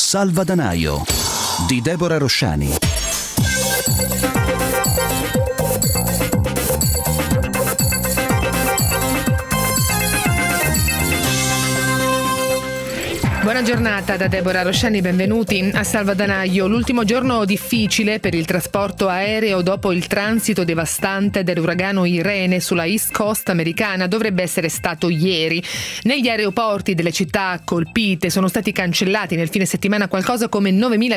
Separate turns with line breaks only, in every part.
Salvadanaio di Deborah Rosciani.
Buona giornata da Deborah Rosciani, benvenuti a Salvadanaio. L'ultimo giorno difficile per il trasporto aereo dopo il transito devastante dell'uragano Irene sulla East Coast americana dovrebbe essere stato ieri. Negli aeroporti delle città colpite sono stati cancellati nel fine settimana qualcosa come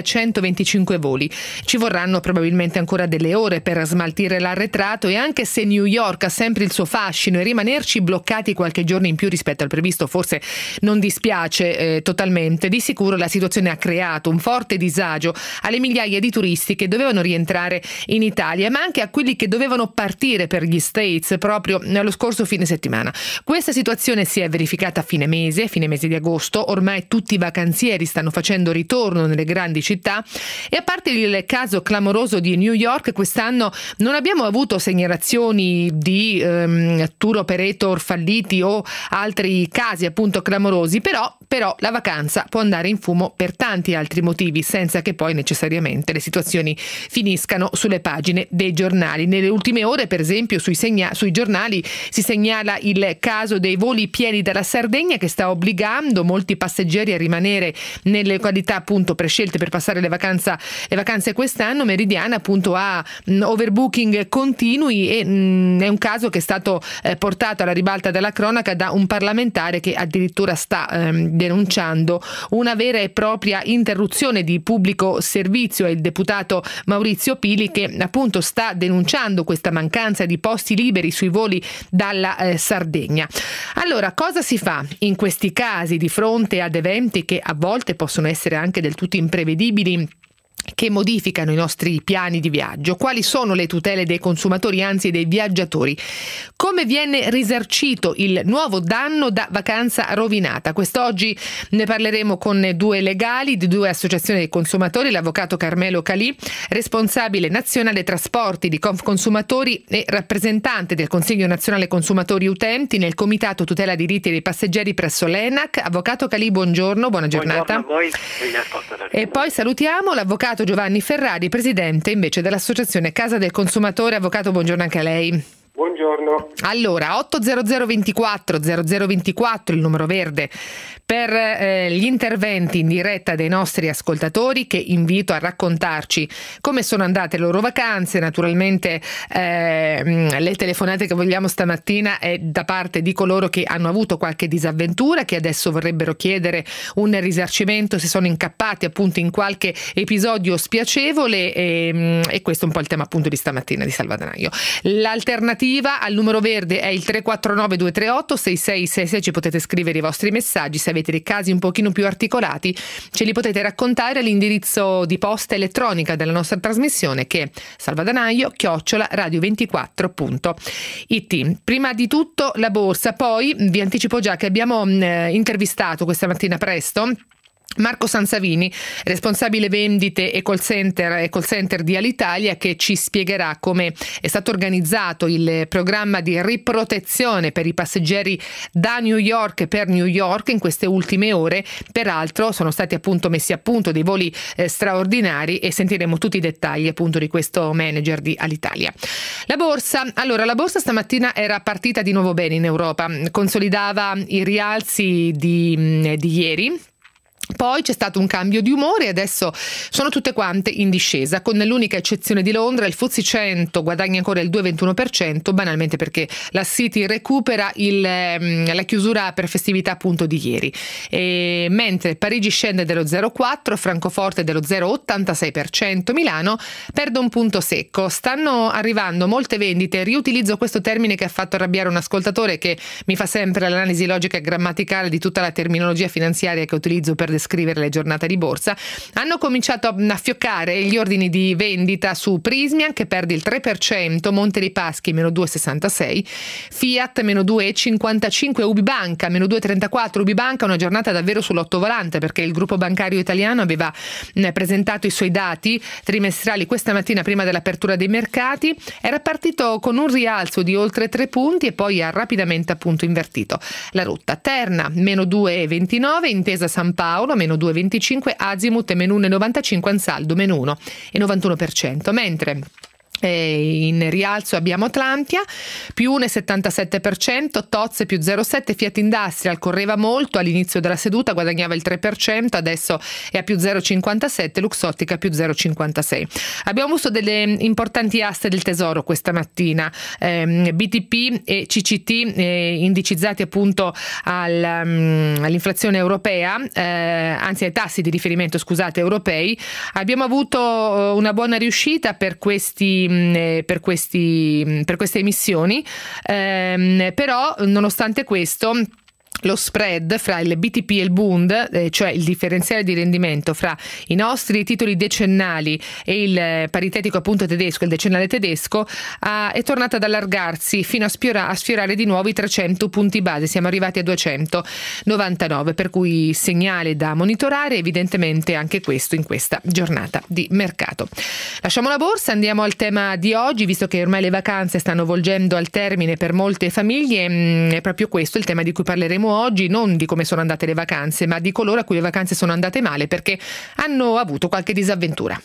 9.125 voli. Ci vorranno probabilmente ancora delle ore per smaltire l'arretrato e anche se New York ha sempre il suo fascino e rimanerci bloccati qualche giorno in più rispetto al previsto forse non dispiace totalmente. Di sicuro la situazione ha creato un forte disagio alle migliaia di turisti che dovevano rientrare in Italia, ma anche a quelli che dovevano partire per gli States proprio nello scorso fine settimana. Questa situazione si è verificata a fine mese di agosto. Ormai tutti i vacanzieri stanno facendo ritorno nelle grandi città e a parte il caso clamoroso di New York, quest'anno non abbiamo avuto segnalazioni di tour operator falliti o altri casi appunto clamorosi, però la vacanza può andare in fumo per tanti altri motivi senza che poi necessariamente le situazioni finiscano sulle pagine dei giornali. Nelle ultime ore, per esempio, sui giornali si segnala il caso dei voli pieni dalla Sardegna che sta obbligando molti passeggeri a rimanere nelle località appunto prescelte per passare le vacanze quest'anno. Meridiana appunto ha overbooking continui e è un caso che è stato portato alla ribalta della cronaca da un parlamentare che addirittura sta denunciando una vera e propria interruzione di pubblico servizio. È il deputato Maurizio Pili che appunto sta denunciando questa mancanza di posti liberi sui voli dalla Sardegna. Allora, cosa si fa in questi casi di fronte ad eventi che a volte possono essere anche del tutto imprevedibili, che modificano i nostri piani di viaggio? Quali sono le tutele dei consumatori, anzi dei viaggiatori? Come viene risarcito il nuovo danno da vacanza rovinata? Quest'oggi ne parleremo con due legali di due associazioni dei consumatori, l'avvocato Carmelo Calì, responsabile nazionale trasporti di Confconsumatori e rappresentante del Consiglio Nazionale Consumatori Utenti nel Comitato Tutela Diritti dei Passeggeri presso l'ENAC. Avvocato Calì, buongiorno, buona giornata.
Buongiorno a voi e agli ascoltatori.
E poi salutiamo l'avvocato Giovanni Ferrari, presidente invece dell'associazione Casa del Consumatore. Avvocato, buongiorno anche a lei.
Buongiorno.
Allora, 80024 0024 il numero verde per gli interventi in diretta dei nostri ascoltatori, che invito a raccontarci come sono andate le loro vacanze. Naturalmente le telefonate che vogliamo stamattina è da parte di coloro che hanno avuto qualche disavventura, che adesso vorrebbero chiedere un risarcimento se sono incappati appunto in qualche episodio spiacevole e questo è un po' il tema appunto di stamattina di Salvadanaio. L'alternativa al numero verde è il 349 238 6666, ci potete scrivere i vostri messaggi. Se avete dei casi un pochino più articolati ce li potete raccontare all'indirizzo di posta elettronica della nostra trasmissione, che è salvadanaio@radio24.it. Prima di tutto la borsa, poi vi anticipo già che abbiamo intervistato questa mattina presto Marco Sansavini, responsabile vendite e call center di Alitalia, che ci spiegherà come è stato organizzato il programma di riprotezione per i passeggeri da New York e per New York in queste ultime ore. Peraltro sono stati appunto messi a punto dei voli straordinari e sentiremo tutti i dettagli appunto di questo manager di Alitalia. La borsa stamattina era partita di nuovo bene in Europa, consolidava i rialzi di ieri. Poi c'è stato un cambio di umore e adesso sono tutte quante in discesa, con l'unica eccezione di Londra. Il FTSE 100 guadagna ancora il 2,21%, banalmente perché la City recupera la chiusura per festività appunto di ieri. Mentre Parigi scende dello 0,4%, Francoforte dello 0,86%, Milano perde un punto secco. Stanno arrivando molte vendite, riutilizzo questo termine che ha fatto arrabbiare un ascoltatore che mi fa sempre l'analisi logica e grammaticale di tutta la terminologia finanziaria che utilizzo per descrivere le giornate di borsa. Hanno cominciato a fioccare gli ordini di vendita su Prysmian, che perde il 3%, Monte dei Paschi meno 2,66%, Fiat meno 2,55%, Ubibanca meno 2,34%. Ubibanca una giornata davvero sull'ottovolante, perché il gruppo bancario italiano aveva presentato i suoi dati trimestrali questa mattina prima dell'apertura dei mercati. Era partito con un rialzo di oltre 3 punti e poi ha rapidamente appunto invertito la rotta. Terna meno 2,29%, Intesa San Paolo euro, meno 2,25, Azimut e meno 1,95, Ansaldo meno 1,91%, mentre in rialzo abbiamo Atlantia più 1,77%, Tozze più 0,7%, Fiat Industrial correva molto all'inizio della seduta, guadagnava il 3%, adesso è a più 0,57%, Luxottica più 0,56%. Abbiamo visto delle importanti aste del tesoro questa mattina, BTP e CCT indicizzati appunto all'inflazione europea, anzi ai tassi di riferimento europei. Abbiamo avuto una buona riuscita per queste emissioni, però nonostante questo lo spread fra il BTP e il Bund, cioè il differenziale di rendimento fra i nostri titoli decennali e il paritetico appunto tedesco, il decennale tedesco, è tornato ad allargarsi fino a sfiorare di nuovo i 300 punti base. Siamo arrivati a 299, per cui segnale da monitorare evidentemente anche questo in questa giornata di mercato. Lasciamo la borsa, andiamo al tema di oggi, visto che ormai le vacanze stanno volgendo al termine per molte famiglie. È proprio questo il tema di cui parleremo oggi, non di come sono andate le vacanze, ma di coloro a cui le vacanze sono andate male perché hanno avuto qualche disavventura.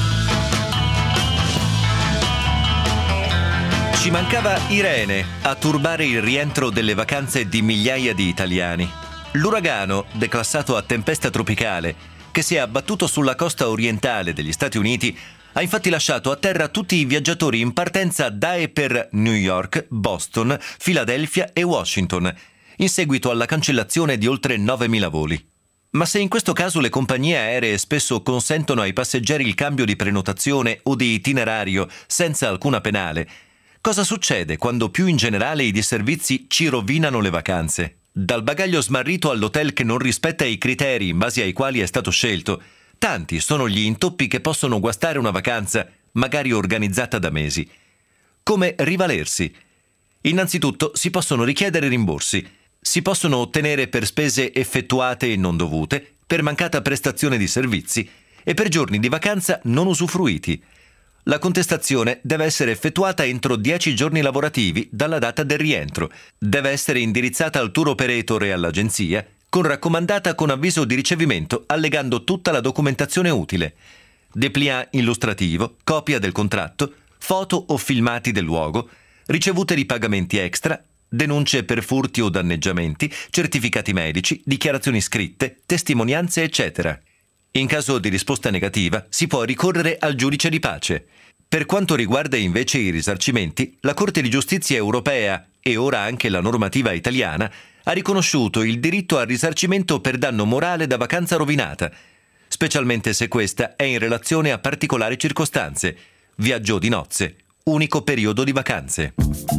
Ci mancava Irene a turbare il rientro delle vacanze di migliaia di italiani. L'uragano, declassato a tempesta tropicale, che si è abbattuto sulla costa orientale degli Stati Uniti, ha infatti lasciato a terra tutti i viaggiatori in partenza da e per New York, Boston, Filadelfia e Washington, in seguito alla cancellazione di oltre 9.000 voli. Ma se in questo caso le compagnie aeree spesso consentono ai passeggeri il cambio di prenotazione o di itinerario senza alcuna penale, cosa succede quando più in generale i disservizi ci rovinano le vacanze? Dal bagaglio smarrito all'hotel che non rispetta i criteri in base ai quali è stato scelto, tanti sono gli intoppi che possono guastare una vacanza, magari organizzata da mesi. Come rivalersi? Innanzitutto si possono richiedere rimborsi. Si possono ottenere per spese effettuate e non dovute, per mancata prestazione di servizi e per giorni di vacanza non usufruiti. La contestazione deve essere effettuata entro 10 giorni lavorativi dalla data del rientro. Deve essere indirizzata al tour operator e all'agenzia, con raccomandata con avviso di ricevimento allegando tutta la documentazione utile. Dépliant illustrativo, copia del contratto, foto o filmati del luogo, ricevute di pagamenti extra, denunce per furti o danneggiamenti, certificati medici, dichiarazioni scritte, testimonianze, eccetera. In caso di risposta negativa, si può ricorrere al giudice di pace. Per quanto riguarda invece i risarcimenti, la Corte di Giustizia europea, e ora anche la normativa italiana, ha riconosciuto il diritto al risarcimento per danno morale da vacanza rovinata, specialmente se questa è in relazione a particolari circostanze, viaggio di nozze, unico periodo di vacanze.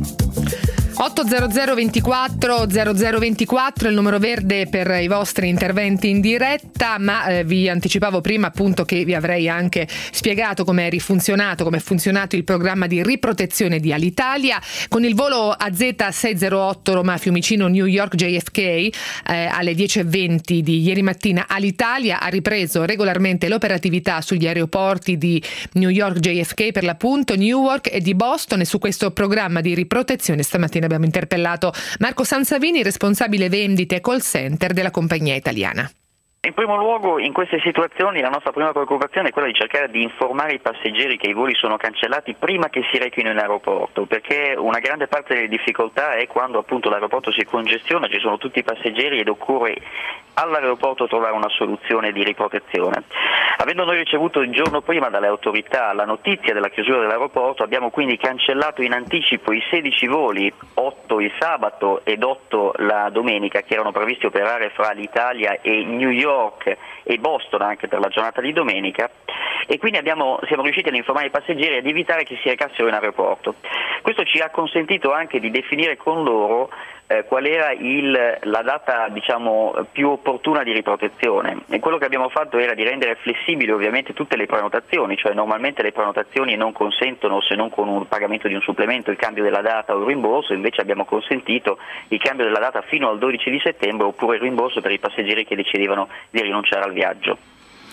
800 24 0024 il numero verde per i vostri interventi in diretta, ma vi anticipavo prima appunto che vi avrei anche spiegato come è funzionato il programma di riprotezione di Alitalia. Con il volo AZ608 Roma Fiumicino New York JFK alle 10:20 di ieri mattina Alitalia ha ripreso regolarmente l'operatività sugli aeroporti di New York JFK, per l'appunto Newark e di Boston, e su questo programma di riprotezione stamattina abbiamo interpellato Marco Sansavini, responsabile vendite e call center della compagnia italiana.
In primo luogo, in queste situazioni la nostra prima preoccupazione è quella di cercare di informare i passeggeri che i voli sono cancellati prima che si rechino in aeroporto, perché una grande parte delle difficoltà è quando appunto l'aeroporto si congestiona, ci sono tutti i passeggeri ed occorre all'aeroporto trovare una soluzione di riprotezione. Avendo noi ricevuto il giorno prima dalle autorità la notizia della chiusura dell'aeroporto, abbiamo quindi cancellato in anticipo i 16 voli, 8 il sabato ed 8 la domenica, che erano previsti operare fra l'Italia e New York e Boston anche per la giornata di domenica, e quindi siamo riusciti ad informare i passeggeri e ad evitare che si recassero in aeroporto. Questo ci ha consentito anche di definire con loro qual era la data più opportuna di riprotezione, e quello che abbiamo fatto era di rendere flessibili ovviamente tutte le prenotazioni, cioè normalmente le prenotazioni non consentono, se non con un pagamento di un supplemento, il cambio della data o il rimborso. Invece abbiamo consentito il cambio della data fino al 12 di settembre oppure il rimborso per i passeggeri che decidevano di rinunciare al viaggio.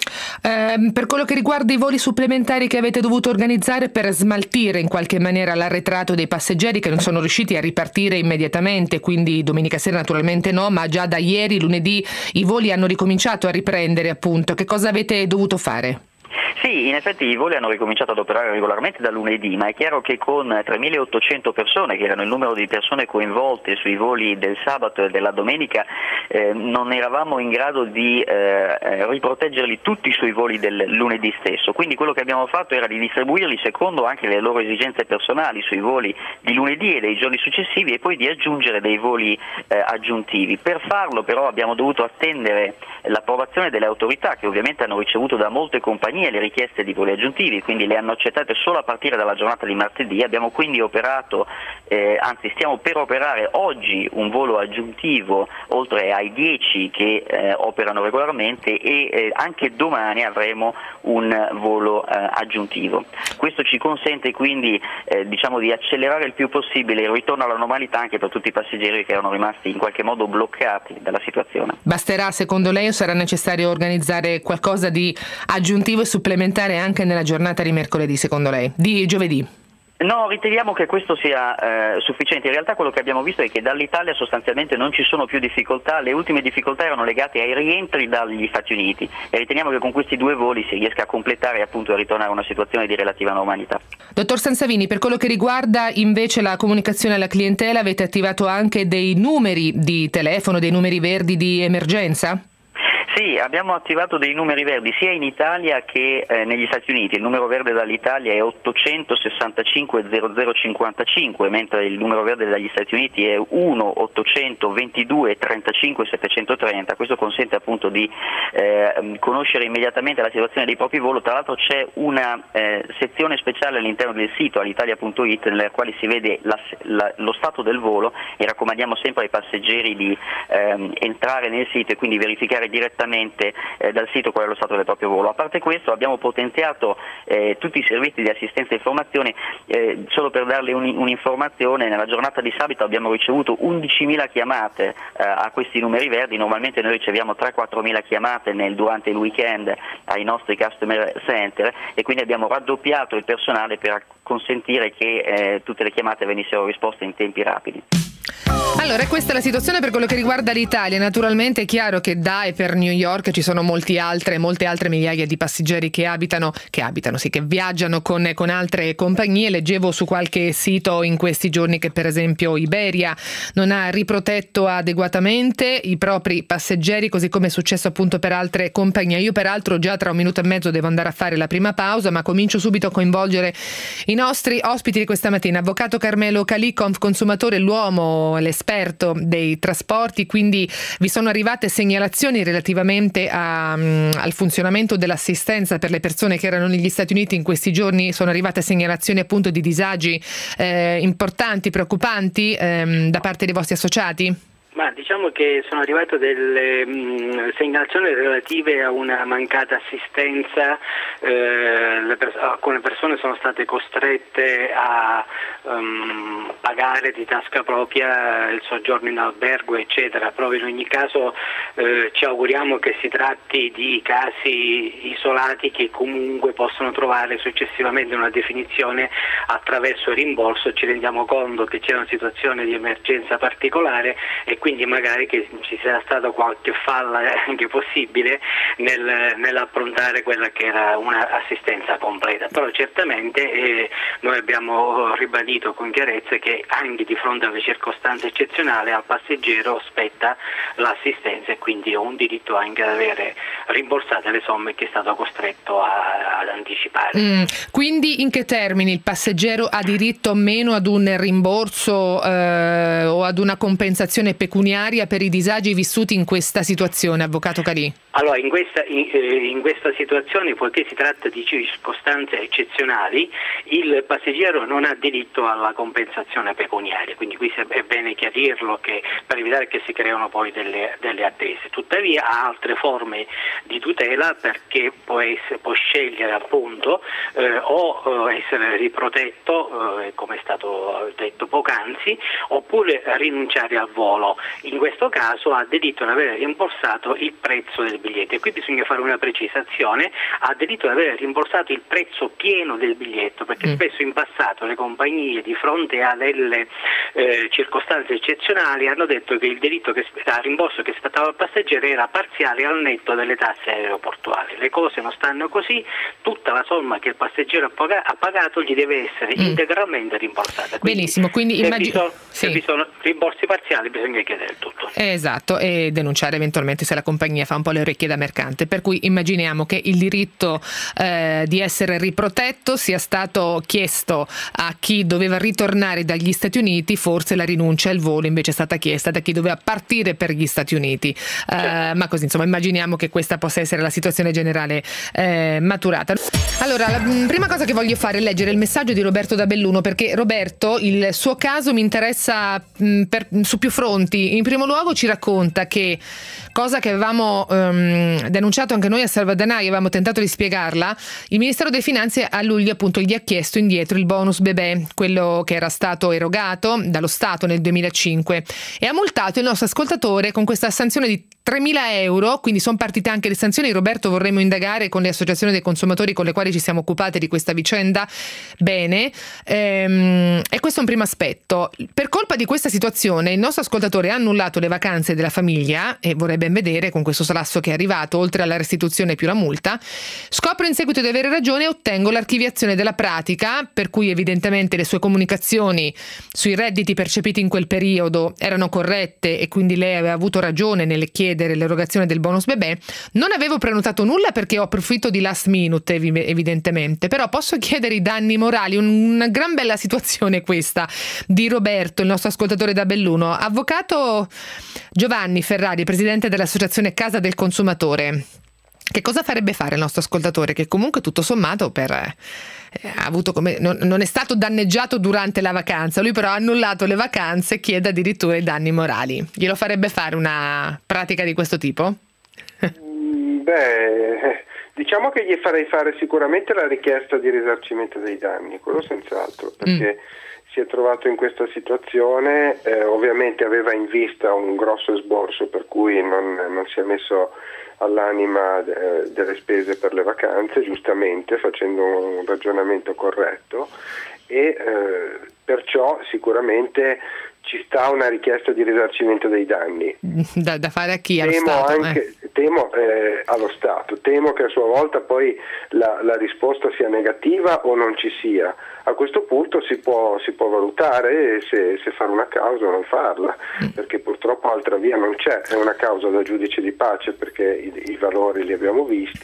Per quello che riguarda i voli supplementari che avete dovuto organizzare per smaltire in qualche maniera l'arretrato dei passeggeri che non sono riusciti a ripartire immediatamente, quindi domenica sera naturalmente no, ma già da ieri, lunedì, i voli hanno ricominciato a riprendere, appunto. Che cosa avete dovuto fare?
Sì, in effetti i voli hanno ricominciato ad operare regolarmente da lunedì, ma è chiaro che con 3.800 persone, che erano il numero di persone coinvolte sui voli del sabato e della domenica, non eravamo in grado di riproteggerli tutti sui voli del lunedì stesso. Quindi quello che abbiamo fatto era di distribuirli secondo anche le loro esigenze personali sui voli di lunedì e dei giorni successivi, e poi di aggiungere dei voli aggiuntivi. Per farlo però abbiamo dovuto attendere l'approvazione delle autorità, che ovviamente hanno ricevuto da molte compagnie le richieste di voli aggiuntivi, quindi le hanno accettate solo a partire dalla giornata di martedì. Abbiamo quindi operato, anzi stiamo per operare oggi un volo aggiuntivo oltre ai 10 che operano regolarmente, e anche domani avremo un volo aggiuntivo. Questo ci consente quindi di accelerare il più possibile il ritorno alla normalità anche per tutti i passeggeri che erano rimasti in qualche modo bloccati dalla situazione.
Basterà secondo lei o sarà necessario organizzare qualcosa di aggiuntivo e supplementare anche nella giornata di mercoledì, secondo lei? Di giovedì?
No, riteniamo che questo sia sufficiente. In realtà quello che abbiamo visto è che dall'Italia sostanzialmente non ci sono più difficoltà. Le ultime difficoltà erano legate ai rientri dagli Stati Uniti, e riteniamo che con questi 2 voli si riesca a completare e appunto a ritornare a una situazione di relativa normalità.
Dottor Sansavini, per quello che riguarda invece la comunicazione alla clientela, avete attivato anche dei numeri di telefono, dei numeri verdi di emergenza?
Sì, abbiamo attivato dei numeri verdi sia in Italia che negli Stati Uniti. Il numero verde dall'Italia è 865 0055, mentre il numero verde dagli Stati Uniti è 1-822 35 730. Questo consente appunto di conoscere immediatamente la situazione dei propri voli. Tra l'altro c'è una sezione speciale all'interno del sito alitalia.it nella quale si vede lo stato del volo, e raccomandiamo sempre ai passeggeri di entrare nel sito e quindi verificare direttamente dal sito qual è lo stato del proprio volo. A parte questo abbiamo potenziato tutti i servizi di assistenza e informazione. Solo per darle un'informazione, nella giornata di sabato abbiamo ricevuto 11.000 chiamate a questi numeri verdi. Normalmente noi riceviamo 3-4.000 chiamate durante il weekend ai nostri customer center, e quindi abbiamo raddoppiato il personale per consentire che tutte le chiamate venissero risposte in tempi rapidi.
Allora, questa è la situazione per quello che riguarda l'Italia. Naturalmente è chiaro che da e per New York ci sono molte altre migliaia di passeggeri che viaggiano con altre compagnie. Leggevo su qualche sito in questi giorni che per esempio Iberia non ha riprotetto adeguatamente i propri passeggeri, così come è successo appunto per altre compagnie. Io peraltro già tra 1 minuto e mezzo devo andare a fare la prima pausa, ma comincio subito a coinvolgere i nostri ospiti di questa mattina. Avvocato Carmelo Calì, Confconsumatore, l'uomo, l'esperto dei trasporti. Quindi vi sono arrivate segnalazioni relativamente al funzionamento dell'assistenza per le persone che erano negli Stati Uniti in questi giorni? Sono arrivate segnalazioni appunto di disagi importanti, preoccupanti da parte dei vostri associati?
Ma diciamo che sono arrivate delle segnalazioni relative a una mancata assistenza. Alcune persone sono state costrette a pagare di tasca propria il soggiorno in albergo, eccetera. Però in ogni caso ci auguriamo che si tratti di casi isolati che comunque possono trovare successivamente una definizione attraverso il rimborso. Ci rendiamo conto che c'è una situazione di emergenza particolare, e quindi magari che ci sia stata qualche falla anche possibile nell'approntare quella che era un'assistenza completa. Però certamente noi abbiamo ribadito con chiarezza che anche di fronte alle circostanze eccezionali al passeggero spetta l'assistenza, e quindi ho un diritto anche ad avere rimborsate le somme che è stato costretto ad anticipare.
Quindi in che termini il passeggero ha diritto o meno ad un rimborso o ad una compensazione pecuniaria per i disagi vissuti in questa situazione, avvocato Calì?
Allora, in questa situazione, poiché si tratta di circostanze eccezionali, il passeggero non ha diritto alla compensazione pecuniaria, quindi qui è bene chiarirlo, per evitare che si creino poi delle attese. Tuttavia ha altre forme di tutela, perché può scegliere appunto o essere riprotetto, come è stato detto poc'anzi, oppure rinunciare al volo. In questo caso ha diritto ad avere rimborsato il prezzo del biglietto, e qui bisogna fare una precisazione: ha diritto di avere rimborsato il prezzo pieno del biglietto, perché spesso in passato le compagnie, di fronte a delle circostanze eccezionali, hanno detto che il diritto a rimborso che spettava al passeggero era parziale al netto delle tasse aeroportuali. Le cose non stanno così, tutta la somma che il passeggero ha pagato gli deve essere integralmente rimborsata.
Benissimo, quindi
se vi sono rimborsi parziali bisogna chiedere tutto.
Esatto, e denunciare eventualmente se la compagnia fa un po' le orecchie da mercante, per cui immaginiamo che il diritto di essere riprotetto sia stato chiesto a chi doveva ritornare dagli Stati Uniti, forse la rinuncia al volo invece è stata chiesta da chi doveva partire per gli Stati Uniti, ma così insomma immaginiamo che questa possa essere la situazione generale maturata. Allora, la prima cosa che voglio fare è leggere il messaggio di Roberto da Belluno, perché Roberto, il suo caso mi interessa su più fronti. In primo luogo ci racconta che, cosa che avevamo denunciato anche noi a Salvadanaio, avevamo tentato di spiegarla, il Ministero delle Finanze a luglio appunto gli ha chiesto indietro il bonus bebè, quello che era stato erogato dallo Stato nel 2005, e ha multato il nostro ascoltatore con questa sanzione di 3.000 euro, quindi sono partite anche le sanzioni. Roberto, vorremmo indagare con le associazioni dei consumatori con le quali ci siamo occupate di questa vicenda bene, e questo è un primo aspetto. Per colpa di questa situazione il nostro ascoltatore ha annullato le vacanze della famiglia e vorrei ben vedere con questo salasso che è arrivato, oltre alla restituzione più la multa. Scopro in seguito di avere ragione e ottengo l'archiviazione della pratica, per cui evidentemente le sue comunicazioni sui redditi percepiti in quel periodo erano corrette e quindi lei aveva avuto ragione nel chiedere l'erogazione del bonus bebè. Non avevo prenotato nulla perché ho approfitto di last minute evidentemente, però posso chiedere i danni morali. Una gran bella situazione questa di Roberto, il nostro ascoltatore da Belluno. Avvocato Giovanni Ferrari, presidente dell'associazione Casa del Consumatore, che cosa farebbe fare il nostro ascoltatore, che comunque tutto sommato ha avuto non è stato danneggiato durante la vacanza, lui però ha annullato le vacanze e chiede addirittura i danni morali. Glielo farebbe fare una pratica di questo tipo?
Diciamo che gli farei fare sicuramente la richiesta di risarcimento dei danni, quello senz'altro, perché si è trovato in questa situazione, ovviamente aveva in vista un grosso esborso, per cui non si è messo all'anima delle spese per le vacanze, giustamente facendo un ragionamento corretto, e perciò sicuramente ci sta una richiesta di risarcimento dei danni
da fare a chi? Allo Stato?
Temo allo Stato, temo che a sua volta poi la risposta sia negativa o non ci sia. A questo punto si può valutare se fare una causa o non farla, perché purtroppo altra via non c'è, è una causa da giudice di pace, perché i valori li abbiamo visti.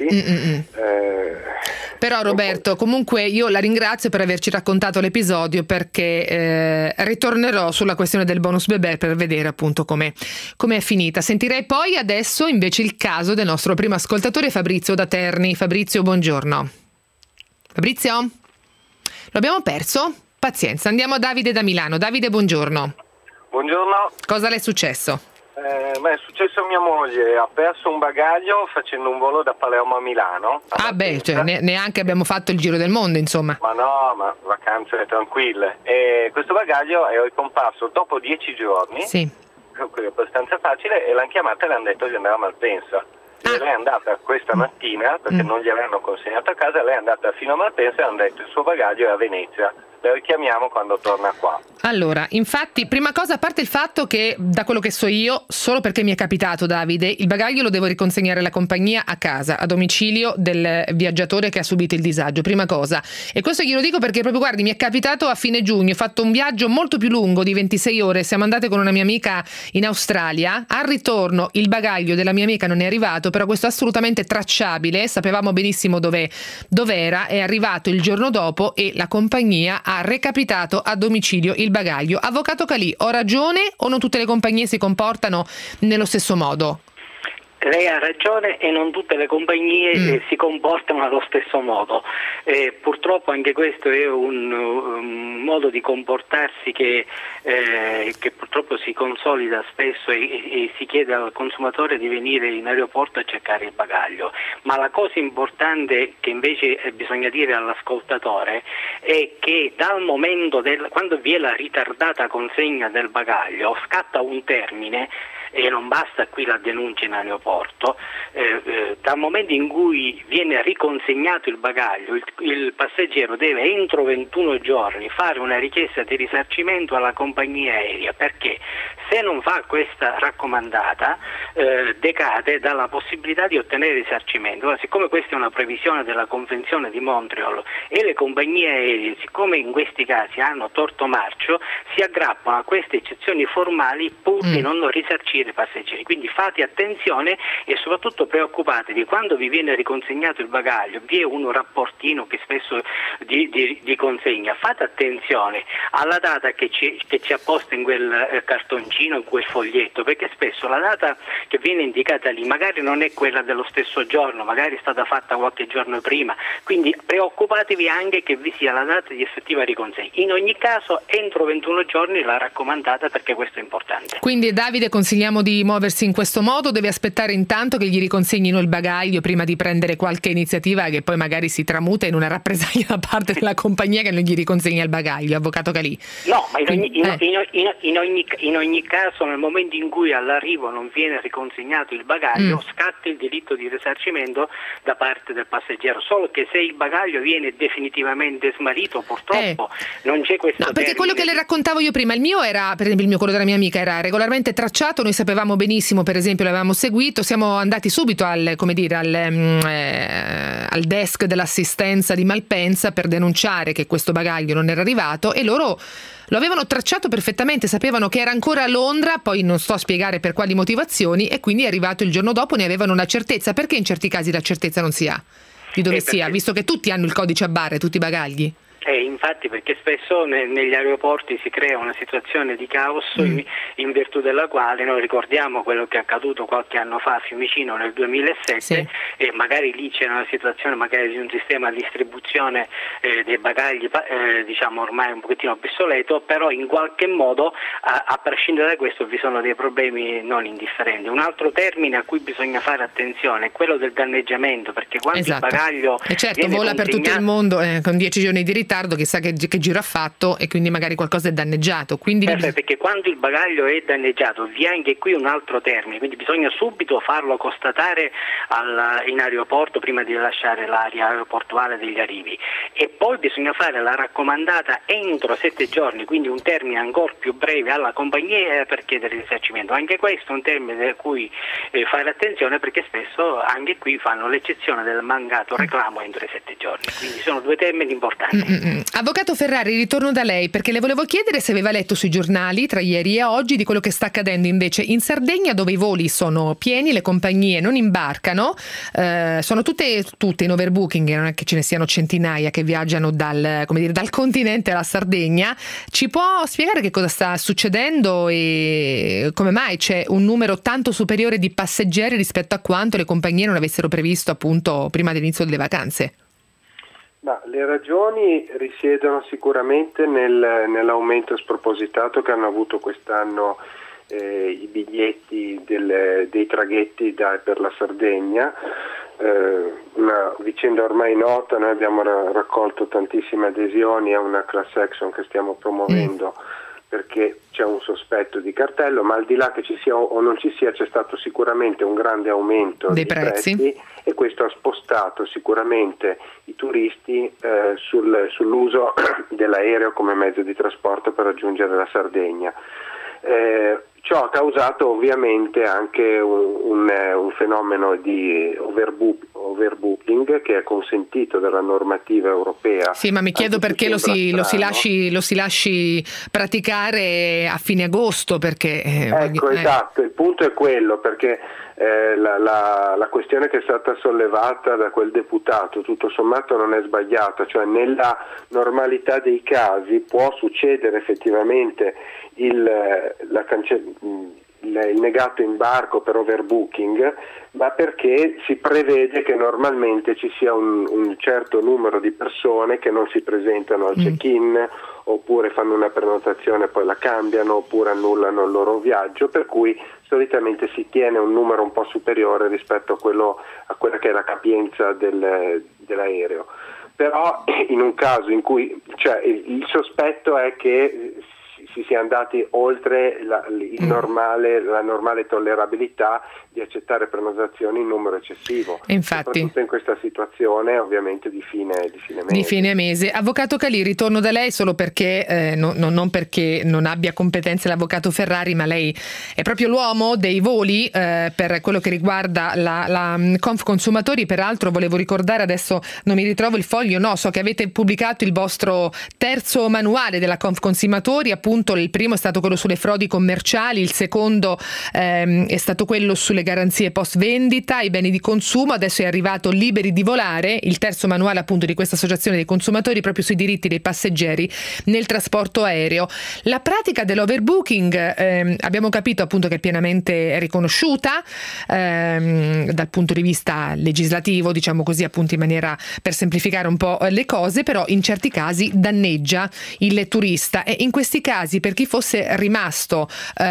Però Roberto, comunque io la ringrazio per averci raccontato l'episodio, perché ritornerò sulla questione del bonus bebè per vedere appunto come è finita. Sentirei poi adesso invece il caso del nostro primo ascoltatore, Fabrizio da Terni. Fabrizio, buongiorno. Fabrizio? Lo abbiamo perso? Pazienza, andiamo a Davide da Milano. Davide, buongiorno.
Buongiorno.
Cosa le è successo?
È successo a mia moglie, ha perso un bagaglio facendo un volo da Palermo a Milano.
Neanche abbiamo fatto il giro del mondo, insomma.
Ma vacanze tranquille. E questo bagaglio è ricomparso dopo 10 giorni.
Sì.
Quindi abbastanza facile, e l'hanno chiamata e le hanno detto di andare a Malpensa. E lei è andata questa mattina, perché non gli avevano consegnato a casa, lei è andata fino a Malpensa e hanno detto il suo bagaglio è a Venezia. Le richiamiamo quando torna qua.
Allora, infatti, prima cosa, a parte il fatto che, da quello che so io, solo perché mi è capitato, Davide, il bagaglio lo devo riconsegnare alla compagnia a casa, a domicilio del viaggiatore che ha subito il disagio, prima cosa. E questo glielo dico perché proprio, guardi, mi è capitato a fine giugno, ho fatto un viaggio molto più lungo di 26 ore, siamo andate con una mia amica in Australia, al ritorno il bagaglio della mia amica non è arrivato, però questo è assolutamente tracciabile, sapevamo benissimo dov'era, è arrivato il giorno dopo e la compagnia ha recapitato a domicilio il bagaglio. Avvocato Calì, ho ragione o non tutte le compagnie si comportano nello stesso modo?
Lei ha ragione e non tutte le compagnie si comportano allo stesso modo. Purtroppo anche questo è un modo di comportarsi che purtroppo si consolida spesso e si chiede al consumatore di venire in aeroporto a cercare il bagaglio. Ma la cosa importante che invece bisogna dire all'ascoltatore è che dal momento quando vi è la ritardata consegna del bagaglio scatta un termine e non basta qui la denuncia in aeroporto, dal momento in cui viene riconsegnato il bagaglio, il passeggero deve entro 21 giorni fare una richiesta di risarcimento alla compagnia aerea, perché se non fa questa raccomandata decade dalla possibilità di ottenere risarcimento. Ora, siccome questa è una previsione della Convenzione di Montreal e le compagnie aeree, siccome in questi casi hanno torto marcio, si aggrappano a queste eccezioni formali pur di non risarcire i passeggeri. Quindi fate attenzione e soprattutto preoccupatevi quando vi viene riconsegnato il bagaglio, vi è un rapportino che spesso di consegna, fate attenzione alla data che ci apposta in quel cartoncino, in quel foglietto, perché spesso la data che viene indicata lì magari non è quella dello stesso giorno, magari è stata fatta qualche giorno prima, quindi preoccupatevi anche che vi sia la data di effettiva riconsegna. In ogni caso entro 21 giorni la raccomandata, perché questo è importante.
Quindi Davide, consigliamo di muoversi in questo modo, deve aspettare intanto che gli riconsegnino il bagaglio prima di prendere qualche iniziativa che poi magari si tramuta in una rappresaglia da parte della compagnia che non gli riconsegna il bagaglio, avvocato Calì.
No, ma in ogni caso nel momento in cui all'arrivo non viene riconsegnato il bagaglio scatta il diritto di risarcimento da parte del passeggero, solo che se il bagaglio viene definitivamente smarrito purtroppo non c'è questo
no, perché
termine.
quello che le raccontavo io prima, il mio era, per esempio il mio, quello della mia amica era regolarmente tracciato, noi sapevamo benissimo, per esempio l'avevamo seguito, siamo andati subito al desk dell'assistenza di Malpensa per denunciare che questo bagaglio non era arrivato e loro lo avevano tracciato perfettamente, sapevano che era ancora a Londra, poi non sto a spiegare per quali motivazioni, e quindi è arrivato il giorno dopo, ne avevano una certezza. Perché in certi casi la certezza non si ha di dove sia, visto che tutti hanno il codice a barre, tutti i bagagli?
Infatti, perché spesso negli aeroporti si crea una situazione di caos in virtù della quale noi ricordiamo quello che è accaduto qualche anno fa a Fiumicino nel 2007 e magari lì c'era una situazione magari di un sistema di distribuzione dei bagagli diciamo ormai un pochettino obsoleto, però in qualche modo a prescindere da questo vi sono dei problemi non indifferenti. Un altro termine a cui bisogna fare attenzione è quello del danneggiamento, perché quando il bagaglio
vola per tutto il mondo con 10 giorni di ritardo, chissà che giro ha fatto, e quindi magari qualcosa è danneggiato. Quindi
perché quando il bagaglio è danneggiato vi è anche qui un altro termine, quindi bisogna subito farlo constatare in aeroporto prima di lasciare l'area aeroportuale degli arrivi, e poi bisogna fare la raccomandata entro 7 giorni, quindi un termine ancora più breve alla compagnia per chiedere il risarcimento. Anche questo è un termine a cui fare attenzione, perché spesso anche qui fanno l'eccezione del mancato reclamo entro i 7 giorni, quindi sono due termini importanti.
Avvocato Ferrari, ritorno da lei perché le volevo chiedere se aveva letto sui giornali tra ieri e oggi di quello che sta accadendo invece in Sardegna, dove i voli sono pieni, le compagnie non imbarcano, sono tutte in overbooking, non è che ce ne siano centinaia che viaggiano dal continente alla Sardegna. Ci può spiegare che cosa sta succedendo e come mai c'è un numero tanto superiore di passeggeri rispetto a quanto le compagnie non avessero previsto appunto prima dell'inizio delle vacanze?
Ma le ragioni risiedono sicuramente nell'aumento spropositato che hanno avuto quest'anno i biglietti dei traghetti per la Sardegna, una vicenda ormai nota. Noi abbiamo raccolto tantissime adesioni a una class action che stiamo promuovendo perché c'è un sospetto di cartello, ma al di là che ci sia o non ci sia, c'è stato sicuramente un grande aumento dei prezzi e questo ha spostato sicuramente i turisti sull'uso dell'aereo come mezzo di trasporto per raggiungere la Sardegna. Ciò ha causato ovviamente anche un fenomeno di overbooking che è consentito dalla normativa europea.
Sì, ma mi chiedo perché lo si lasci praticare a fine agosto, perché
esatto, il punto è quello, perché la questione che è stata sollevata da quel deputato tutto sommato non è sbagliata, cioè nella normalità dei casi può succedere effettivamente il negato imbarco per overbooking, ma perché si prevede che normalmente ci sia un certo numero di persone che non si presentano al check-in, oppure fanno una prenotazione e poi la cambiano, oppure annullano il loro viaggio, per cui solitamente si tiene un numero un po' superiore rispetto a quella che è la capienza dell'aereo. Però in un caso in cui il sospetto è che si sia andati oltre la normale tollerabilità di accettare prenotazioni in numero eccessivo.
Infatti,
soprattutto in questa situazione ovviamente di fine mese.
Di fine mese. Avvocato Calì, ritorno da lei solo perché non perché non abbia competenze l'avvocato Ferrari, ma lei è proprio l'uomo dei voli per quello che riguarda la Confconsumatori. Peraltro volevo ricordare, adesso non mi ritrovo il foglio, so che avete pubblicato il vostro terzo manuale della Confconsumatori, appunto il primo è stato quello sulle frodi commerciali, il secondo è stato quello sulle garanzie post vendita, i beni di consumo, adesso è arrivato Liberi di volare, il terzo manuale appunto di questa associazione dei consumatori proprio sui diritti dei passeggeri nel trasporto aereo. La pratica dell'overbooking abbiamo capito appunto che è pienamente riconosciuta dal punto di vista legislativo, diciamo così, appunto in maniera per semplificare un po' le cose, però in certi casi danneggia il turista, e in questi casi per chi fosse rimasto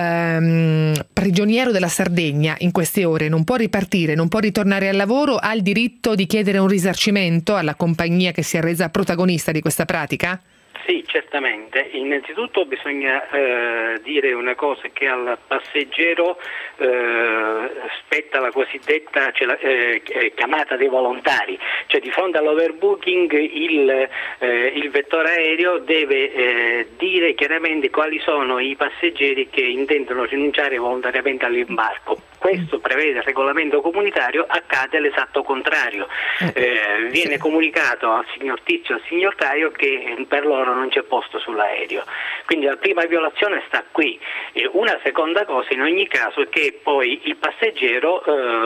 prigioniero della Sardegna in queste ore, non può ripartire, non può ritornare al lavoro, ha il diritto di chiedere un risarcimento alla compagnia che si è resa protagonista di questa pratica?
Sì, certamente. Innanzitutto bisogna dire una cosa, che al passeggero spetta la cosiddetta chiamata dei volontari, cioè di fronte all'overbooking il vettore aereo deve dire chiaramente quali sono i passeggeri che intendono rinunciare volontariamente all'imbarco. Questo prevede il regolamento comunitario, accade l'esatto contrario. Viene comunicato al signor Tizio e al signor Caio che per loro non c'è posto sull'aereo. Quindi la prima violazione sta qui. Una seconda cosa in ogni caso è che poi il passeggero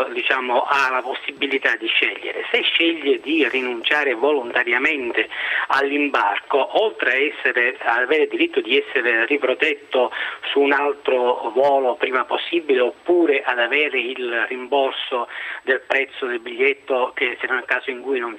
ha la possibilità di scegliere. Se sceglie di rinunciare volontariamente all'imbarco, oltre a avere diritto di essere riprotetto su un altro volo prima possibile, oppure ad avere il rimborso del prezzo del biglietto, che se nel caso in cui non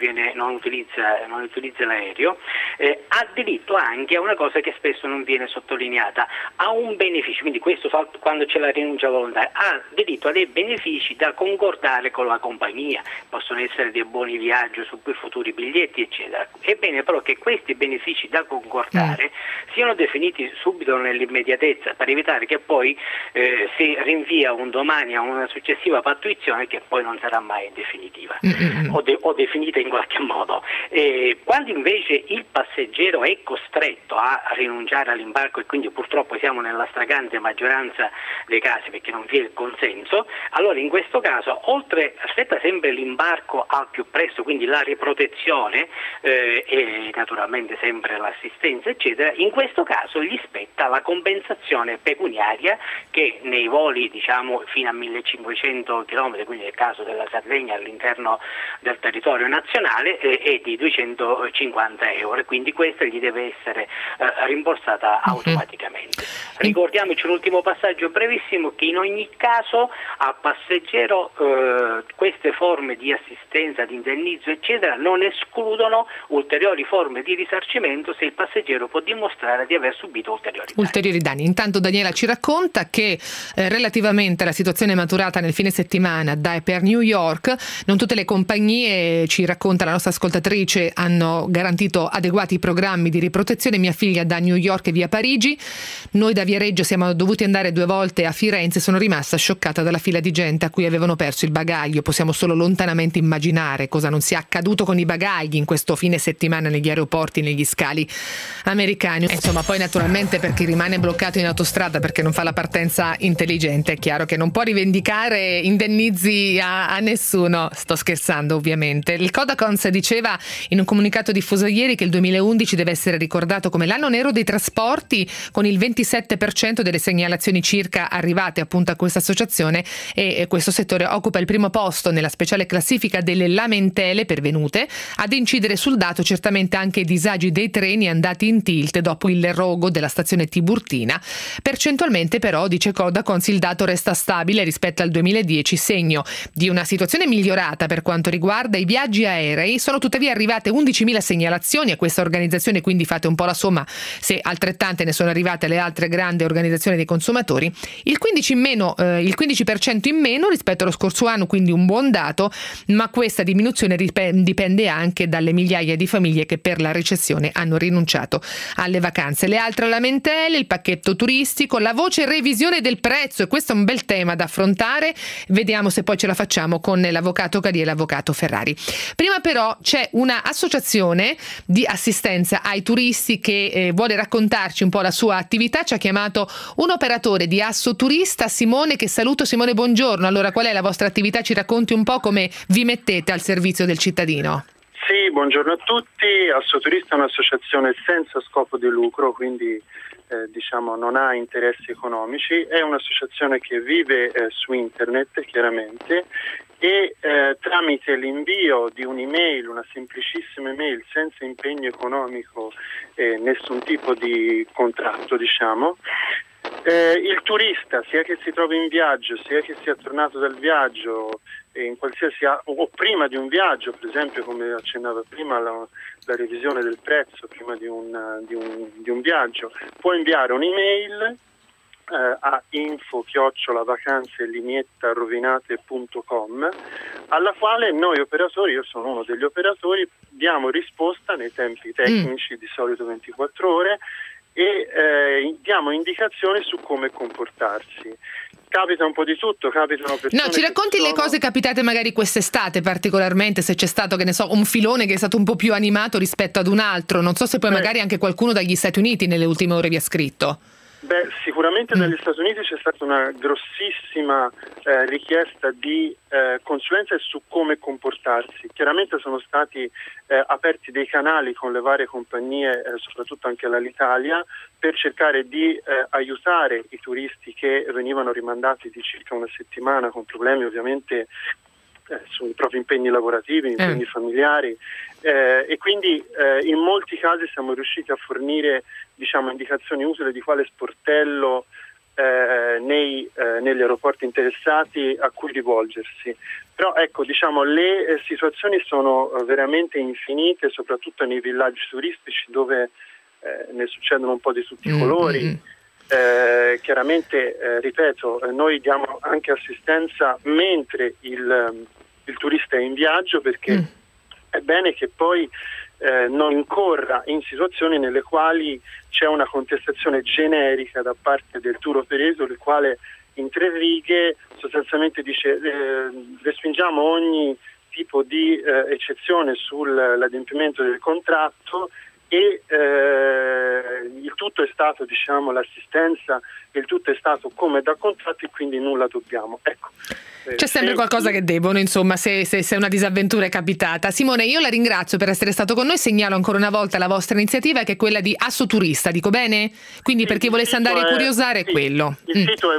utilizza l'aereo, ha diritto anche a una cosa che spesso non viene sottolineata, a un beneficio. Quindi questo quando c'è la rinuncia volontaria, ha diritto a dei benefici da concordare con la compagnia, possono essere dei buoni viaggio su futuri biglietti eccetera. È bene però che questi benefici da concordare siano definiti subito nell'immediatezza, per evitare che poi si rinvia un domani a una successiva pattuizione che poi non sarà mai definitiva o definita in qualche modo. Quando invece il passeggero è costretto a rinunciare all'imbarco, e quindi purtroppo siamo nella stragrande maggioranza dei casi perché non vi è il consenso, allora in questo caso aspetta sempre l'imbarco al più presto, quindi la riprotezione e naturalmente sempre l'assistenza eccetera. In questo caso gli spetta la compensazione pecuniaria che nei voli fino a 1500 km, quindi nel caso della Sardegna all'interno del territorio nazionale, è di 250 euro, quindi questa gli deve essere rimborsata automaticamente. Ricordiamoci un ultimo passaggio brevissimo, che in ogni caso al passeggero queste forme di assistenza, di indennizzo eccetera non escludono ulteriori forme di risarcimento se il passeggero può dimostrare di aver subito ulteriori danni.
Intanto Daniela ci racconta che relativamente alla situazione maturata nel fine settimana da e per New York, non tutte le compagnie, ci racconta la nostra ascoltatrice, hanno garantito adeguati programmi di riprotezione. Mia figlia da New York e via Parigi, noi da Viareggio siamo dovuti andare 2 volte a Firenze, sono rimasta scioccata dalla fila di gente a cui avevano perso il bagaglio. Possiamo solo lontanamente immaginare cosa non sia accaduto con i bagagli in questo fine settimana negli aeroporti, negli scali americani. Insomma, poi naturalmente per chi rimane bloccato in autostrada perché non fa la partenza intelligente, è chiaro che non può rivendicare indennizi a nessuno. Sto scherzando ovviamente. Il Codacons diceva in un comunicato diffuso ieri che il 2011 deve essere ricordato come l'anno nero dei trasporti, con il 27% delle segnalazioni circa arrivate appunto a questa associazione, e questo settore occupa il primo posto nella speciale classifica delle lamentele pervenute. Ad incidere sul dato certamente anche i disagi dei treni andati in tilt dopo il rogo della stazione Tiburtina. Percentualmente però, dice Codacons, il dato resta stabile rispetto al 2010, segno di una situazione migliorata per quanto riguarda i viaggi aerei. Sono tuttavia arrivate 11.000 segnalazioni a questa organizzazione, quindi fate un po' la somma se altrettante ne sono arrivate alle altre grandi organizzazioni dei consumatori. Il 15% in meno rispetto allo scorso anno, quindi un buon dato, ma questa diminuzione dipende anche dalle migliaia di famiglie che per la recessione hanno rinunciato alle vacanze. Le altre lamentele, il pacchetto turistico, la voce revisione del prezzo, e questo è un bel tema da affrontare. Vediamo se poi ce la facciamo con l'avvocato Cadì e l'avvocato Ferrari. Prima però c'è una associazione di assistenza ai turisti che vuole raccontarci un po' la sua attività. Ci ha chiamato un operatore di Assoturista, Simone, che saluto. Simone, buongiorno. Allora, qual è la vostra attività? Ci racconti un po' come vi mettete al servizio del cittadino.
Sì, buongiorno a tutti. Assoturista è un'associazione senza scopo di lucro, quindi non ha interessi economici. È un'associazione che vive su internet, chiaramente, e tramite l'invio di un'email, una semplicissima email senza impegno economico e nessun tipo di contratto, il turista, sia che si trovi in viaggio, sia che sia tornato dal viaggio, in qualsiasi o prima di un viaggio, per esempio, come accennava prima, la revisione del prezzo prima di un viaggio, può inviare un'email a info@vacanzeliniettarrovinate.com, alla quale noi operatori, io sono uno degli operatori, diamo risposta nei tempi tecnici, di solito 24 ore, e diamo indicazioni su come comportarsi. Capita un po' di tutto, capitano persone.
No, ci racconti le cose capitate magari quest'estate particolarmente, se c'è stato, che ne so, un filone che è stato un po' più animato rispetto ad un altro. Non so se poi magari anche qualcuno dagli Stati Uniti nelle ultime ore vi ha scritto.
Beh, sicuramente dagli Stati Uniti c'è stata una grossissima richiesta di consulenza su come comportarsi. Chiaramente sono stati aperti dei canali con le varie compagnie, soprattutto anche l'Alitalia, per cercare di aiutare i turisti che venivano rimandati di circa una settimana con problemi ovviamente sui propri impegni lavorativi, impegni familiari, e quindi in molti casi siamo riusciti a fornire indicazioni utili di quale sportello negli aeroporti interessati a cui rivolgersi. Però ecco, le situazioni sono veramente infinite, soprattutto nei villaggi turistici dove ne succedono un po' di tutti i colori. Chiaramente, ripeto, noi diamo anche assistenza mentre il turista è in viaggio, perché è bene che poi non incorra in situazioni nelle quali c'è una contestazione generica da parte del tour operator, il quale in 3 righe sostanzialmente dice respingiamo ogni tipo di eccezione sull'adempimento del contratto, e il tutto è stato, l'assistenza, il tutto è stato come da contratto, e quindi nulla dobbiamo. Ecco.
C'è sempre qualcosa che devono, insomma, se una disavventura è capitata. Simone, io la ringrazio per essere stato con noi. Segnalo ancora una volta la vostra iniziativa, che è quella di Assoturista, dico bene? Quindi per chi volesse andare a curiosare è quello.
Il sito è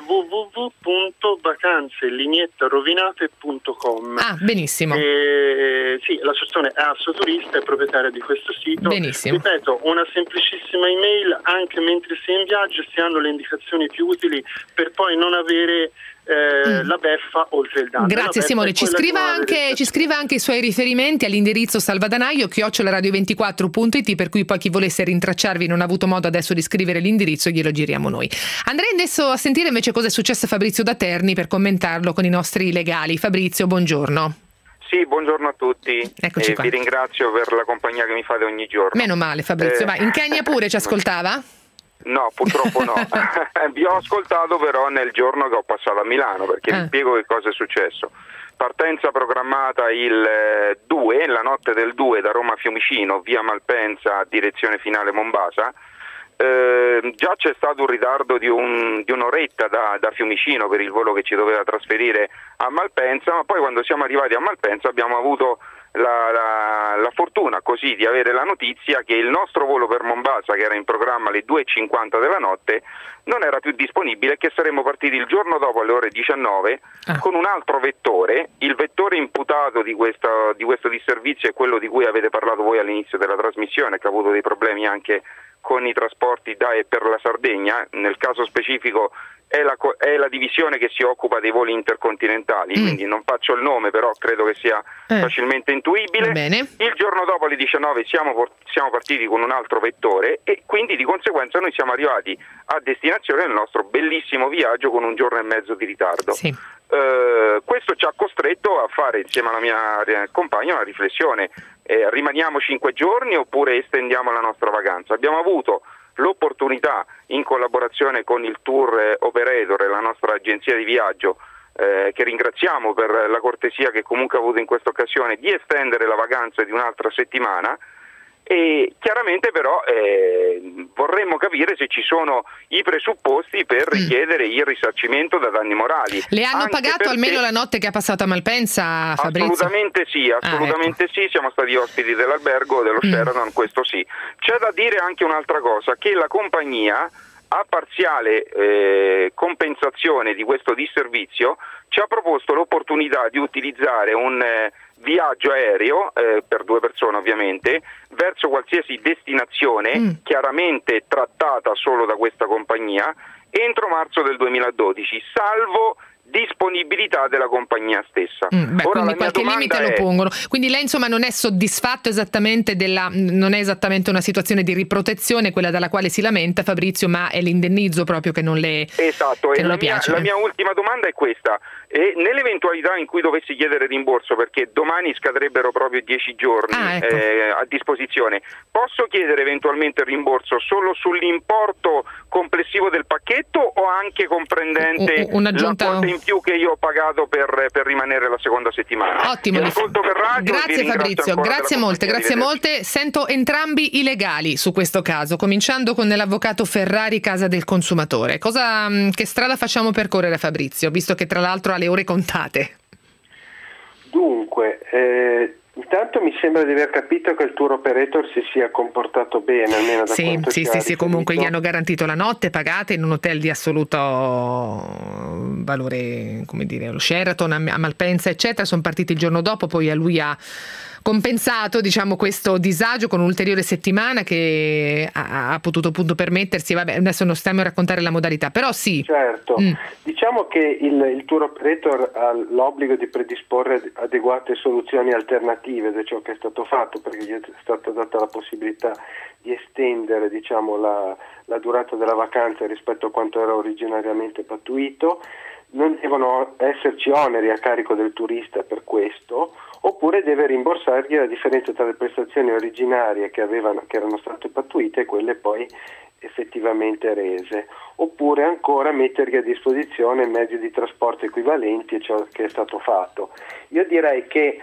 www.vacanzeliniettarrovinate.com.
Ah, benissimo.
Sì, l'associazione è Assoturista, è proprietaria di questo sito.
Benissimo.
Ripeto, una semplicissima email, anche mentre si è in viaggio, si hanno le indicazioni più utili per poi non avere la beffa oltre il danno.
Grazie Simone, ci scriva anche i suoi riferimenti all'indirizzo salvadanaio@radio24.it, per cui poi chi volesse rintracciarvi non ha avuto modo adesso di scrivere l'indirizzo, glielo giriamo noi. Andrei adesso a sentire invece cosa è successo a Fabrizio da Terni per commentarlo con i nostri legali. Fabrizio, buongiorno.
Sì, buongiorno a tutti.
Eccoci qua.
Vi ringrazio per la compagnia che mi fate ogni giorno.
Meno male Fabrizio, vai. In Kenya pure ci ascoltava?
No, purtroppo no. Vi ho ascoltato però nel giorno che ho passato a Milano, perché vi spiego che cosa è successo. Partenza programmata il 2, la notte del 2 da Roma a Fiumicino, via Malpensa, direzione finale Mombasa. Già c'è stato un ritardo di un'oretta da Fiumicino per il volo che ci doveva trasferire a Malpensa, ma poi quando siamo arrivati a Malpensa abbiamo avuto la fortuna così di avere la notizia che il nostro volo per Mombasa, che era in programma alle 2:50 della notte, non era più disponibile e che saremmo partiti il giorno dopo alle ore 19 con un altro vettore. Il vettore imputato di questo disservizio è quello di cui avete parlato voi all'inizio della trasmissione, che ha avuto dei problemi anche con i trasporti da e per la Sardegna. Nel caso specifico è la divisione che si occupa dei voli intercontinentali, quindi non faccio il nome, però credo che sia facilmente intuibile.
Bene.
Il giorno dopo alle 19 siamo partiti con un altro vettore e quindi di conseguenza noi siamo arrivati a destinazione del nostro bellissimo viaggio con un giorno e mezzo di ritardo.
Sì.
questo ci ha costretto a fare insieme alla mia compagna una riflessione: rimaniamo 5 giorni oppure estendiamo la nostra vacanza? Abbiamo avuto l'opportunità, in collaborazione con il tour operator e la nostra agenzia di viaggio, che ringraziamo per la cortesia che comunque ha avuto in questa occasione, di estendere la vacanza di un'altra settimana. E chiaramente però vorremmo capire se ci sono i presupposti per richiedere il risarcimento da danni morali.
Le hanno pagato almeno la notte che ha passato a Malpensa, Fabrizio?
Assolutamente sì, siamo stati ospiti dell'albergo, dello Sheraton, questo sì. C'è da dire anche un'altra cosa, che la compagnia, a parziale compensazione di questo disservizio, ci ha proposto l'opportunità di utilizzare un viaggio aereo, per 2 persone ovviamente, verso qualsiasi destinazione, chiaramente trattata solo da questa compagnia, entro marzo del 2012, salvo disponibilità della compagnia stessa. Ora,
quindi qualche limite lo pongono. Quindi lei insomma non è soddisfatto esattamente non è esattamente una situazione di riprotezione quella dalla quale si lamenta, Fabrizio, ma è l'indennizzo proprio che non le piace.
La mia ultima domanda è questa: nell'eventualità in cui dovessi chiedere rimborso, perché domani scadrebbero proprio 10 giorni a disposizione, posso chiedere eventualmente il rimborso solo sull'importo complessivo del pacchetto o anche comprendente la quota in più che io ho pagato per rimanere la seconda settimana?
Ottimo. Grazie Fabrizio, grazie molte. Sento entrambi i legali su questo caso, cominciando con l'avvocato Ferrari, Casa del Consumatore. Che strada facciamo percorrere, Fabrizio, visto che tra l'altro ha le ore contate?
Dunque, intanto mi sembra di aver capito che il tour operator si sia comportato bene, almeno da quanto ci ha riferito. Comunque gli hanno garantito la notte pagata in un hotel di assoluto valore, come dire, lo Sheraton a Malpensa, eccetera. Sono partiti il giorno dopo, poi a lui ha compensato, diciamo, questo disagio con un'ulteriore settimana che ha potuto appunto permettersi. Vabbè, adesso non stiamo a raccontare la modalità, però sì. Certo, diciamo che il tour operator ha l'obbligo di predisporre adeguate soluzioni alternative ed è ciò che è stato fatto, perché gli è stata data la possibilità di estendere, diciamo, la durata della vacanza rispetto a quanto era originariamente pattuito. Non devono esserci oneri a carico del turista per questo, oppure deve rimborsargli la differenza tra le prestazioni originarie che erano state pattuite e quelle poi effettivamente rese, oppure ancora mettergli a disposizione mezzi di trasporto equivalenti, e ciò che è stato fatto. Io direi che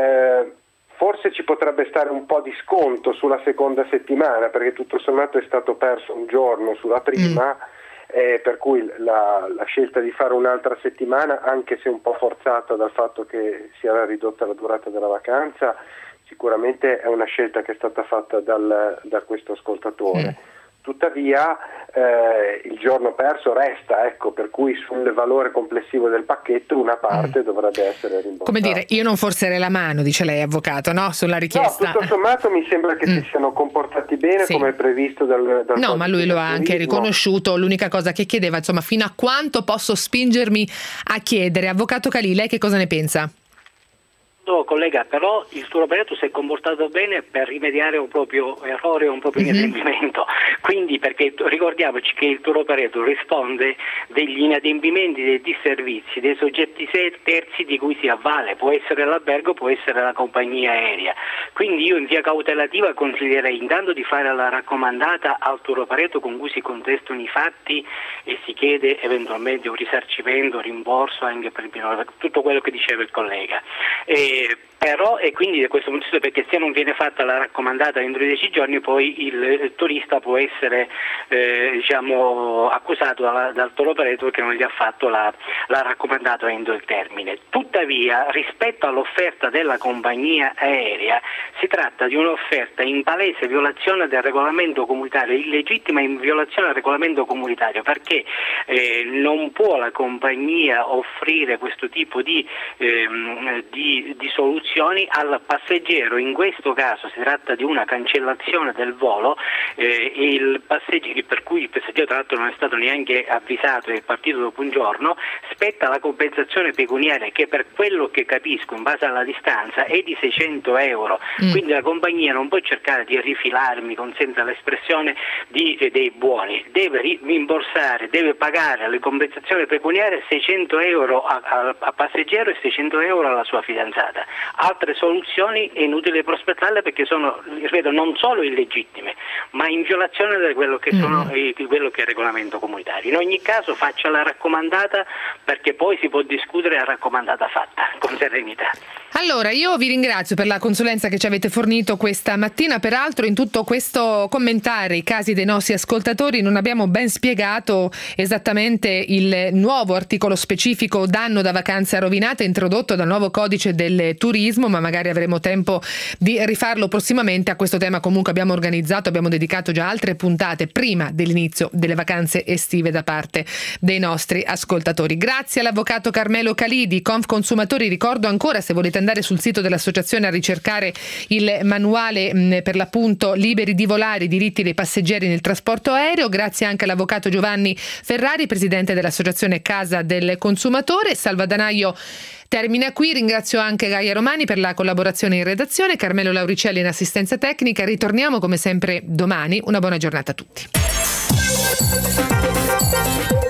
forse ci potrebbe stare un po' di sconto sulla seconda settimana, perché tutto sommato è stato perso un giorno sulla prima, per cui la scelta di fare un'altra settimana, anche se un po' forzata dal fatto che si era ridotta la durata della vacanza, sicuramente è una scelta che è stata fatta da questo ascoltatore. Tuttavia il giorno perso resta, ecco, per cui sul valore complessivo del pacchetto una parte dovrebbe essere rimborsata.
Come dire, io non forzerei la mano, dice lei, avvocato, no? Sulla richiesta.
No, tutto sommato mi sembra che si siano comportati bene, come previsto dal
No, ma lui lo ha anche riconosciuto. L'unica cosa che chiedeva, insomma, fino a quanto posso spingermi a chiedere. Avvocato Calì, lei che cosa ne pensa?
No, collega, però il tour operator si è comportato bene per rimediare un proprio errore, un proprio inadempimento. Quindi, perché ricordiamoci che il tour operator risponde degli inadempimenti, dei disservizi, dei soggetti terzi di cui si avvale, può essere l'albergo, può essere la compagnia aerea. Quindi io in via cautelativa consiglierei intanto di fare la raccomandata al tour operator con cui si contestano i fatti e si chiede eventualmente un risarcimento, rimborso anche per tutto quello che diceva il collega. Però, e quindi da questo punto di vista, perché se non viene fatta la raccomandata entro 10 giorni, poi il turista può essere accusato dal tour operator che non gli ha fatto la raccomandata entro il termine. Tuttavia, rispetto all'offerta della compagnia aerea, si tratta di un'offerta in palese violazione del regolamento comunitario, illegittima in violazione del regolamento comunitario, perché non può la compagnia offrire questo tipo di di soluzioni al passeggero. In questo caso si tratta di una cancellazione del volo, per cui il passeggero tra l'altro non è stato neanche avvisato, è partito dopo un giorno. Spetta la compensazione pecuniaria, che per quello che capisco in base alla distanza è di 600 euro, quindi la compagnia non può cercare di rifilarmi, consenta l'espressione, dei buoni, deve rimborsare, deve pagare alle compensazioni pecuniarie 600 euro a passeggero e 600 euro alla sua fidanzata. Altre soluzioni è inutile prospettarle, perché sono, ripeto, non solo illegittime, ma in violazione di quello che di quello che è il regolamento comunitario. In ogni caso faccia la raccomandata, perché poi si può discutere la raccomandata fatta con serenità.
Allora, io vi ringrazio per la consulenza che ci avete fornito questa mattina. Peraltro, in tutto questo commentare i casi dei nostri ascoltatori non abbiamo ben spiegato esattamente il nuovo articolo specifico danno da vacanza rovinata introdotto dal nuovo codice del turismo, ma magari avremo tempo di rifarlo prossimamente. A questo tema comunque abbiamo dedicato già altre puntate prima dell'inizio delle vacanze estive da parte dei nostri ascoltatori. Grazie all'avvocato Carmelo Calidi, Confconsumatori. Ricordo ancora, se volete andare sul sito dell'associazione a ricercare il manuale per l'appunto Liberi di volare, i diritti dei passeggeri nel trasporto aereo. Grazie anche all'avvocato Giovanni Ferrari, presidente dell'associazione Casa del Consumatore. Salva Danaio termina qui. Ringrazio anche Gaia Romani per la collaborazione in redazione, Carmelo Lauricelli in assistenza tecnica. Ritorniamo come sempre domani. Una buona giornata a tutti.